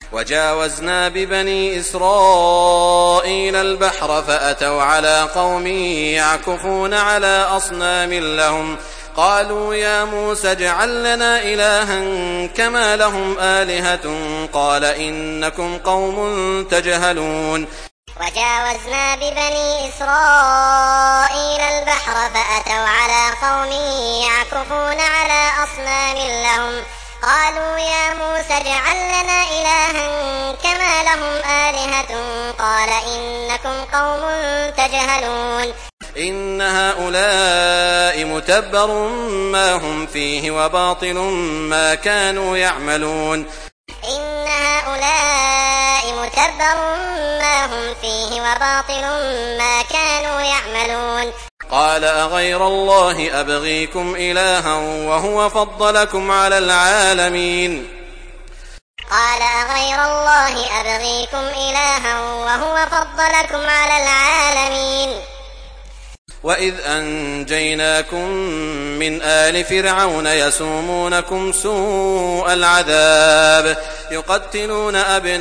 وجاوزنا ببني إسرائيل البحر فأتوا على قوم يعكفون على أصنام لهم قالوا يا موسى اجعل لنا إلها كما لهم آلهة قال إنكم قوم تجهلون وجاوزنا ببني إسرائيل البحر فأتوا على قوم يعكفون على أصنام لهم قالوا يا موسى اجعل لنا إلها كما لهم آلهة قال إنكم قوم تجهلون إن هؤلاء متبر ما هم فيه وباطل ما كانوا يعملون إن هؤلاء متبر ما هم فيه وباطل ما كانوا يعملون قال أغير الله أبغيكم إلها وهو فضلكم على العالمين قال أغير الله أبغيكم إلها وهو فضلكم على العالمين وإذ أنجيناكم من آل فرعون يسومونكم سوء العذاب يقتلون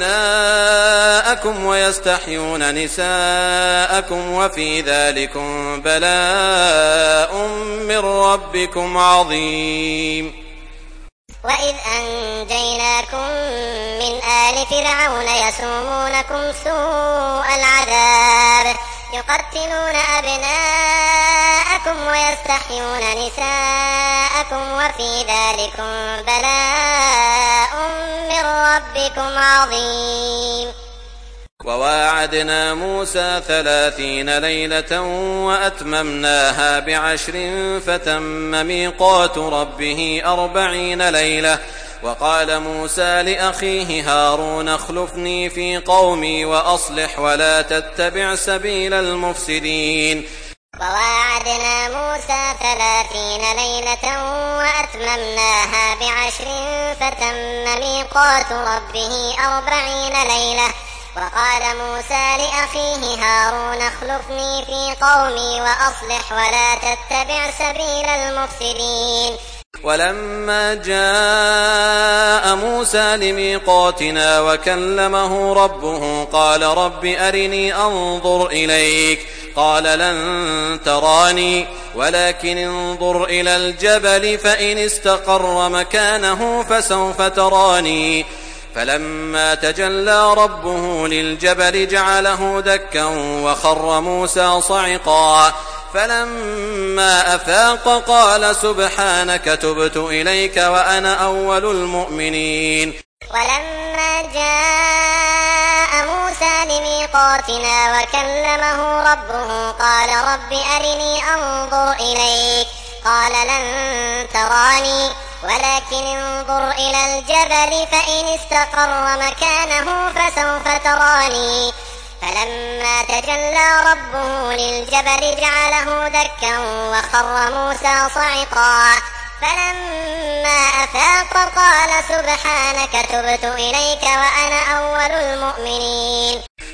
أبناءكم ويستحيون نساءكم وفي ذلكم بلاء من ربكم عظيم وإذ أنجيناكم من آل فرعون يسومونكم سوء العذاب يقتلون أبناءكم ويستحيون نساءكم وفي ذلكم بلاء من ربكم عظيم وواعدنا موسى 30 ليلة وأتممناها ب10 فتم ميقات ربه 40 ليلة وقال موسى لأخيه هارون اخلفني في قومي وأصلح ولا تتبع سبيل المفسدين وواعدنا موسى 30 ليلة وأتممناها ب10 فتم ميقات ربه 40 ليلة وقال موسى لأخيه هارون اخلفني في قومي وأصلح ولا تتبع سبيل المفسدين ولما جاء موسى لميقاتنا وكلمه ربه قال رب أرني أنظر إليك قال لن تراني ولكن انظر إلى الجبل فإن استقر مكانه فسوف تراني فلما تجلى ربه للجبل جعله دكا وخر موسى صعقا فلما أفاق قال سبحانك تبت إليك وأنا أول المؤمنين ولما جاء موسى لميقاتنا وكلمه ربه قال رب أرني أنظر إليك قال لن تراني ولكن انظر إلى الجبل فإن استقر مكانه فسوف تراني فلما تجلى ربه للجبل جعله دكا وخر موسى صعقا فلما أفاق قال سبحانك تبت إليك وأنا أول المؤمنين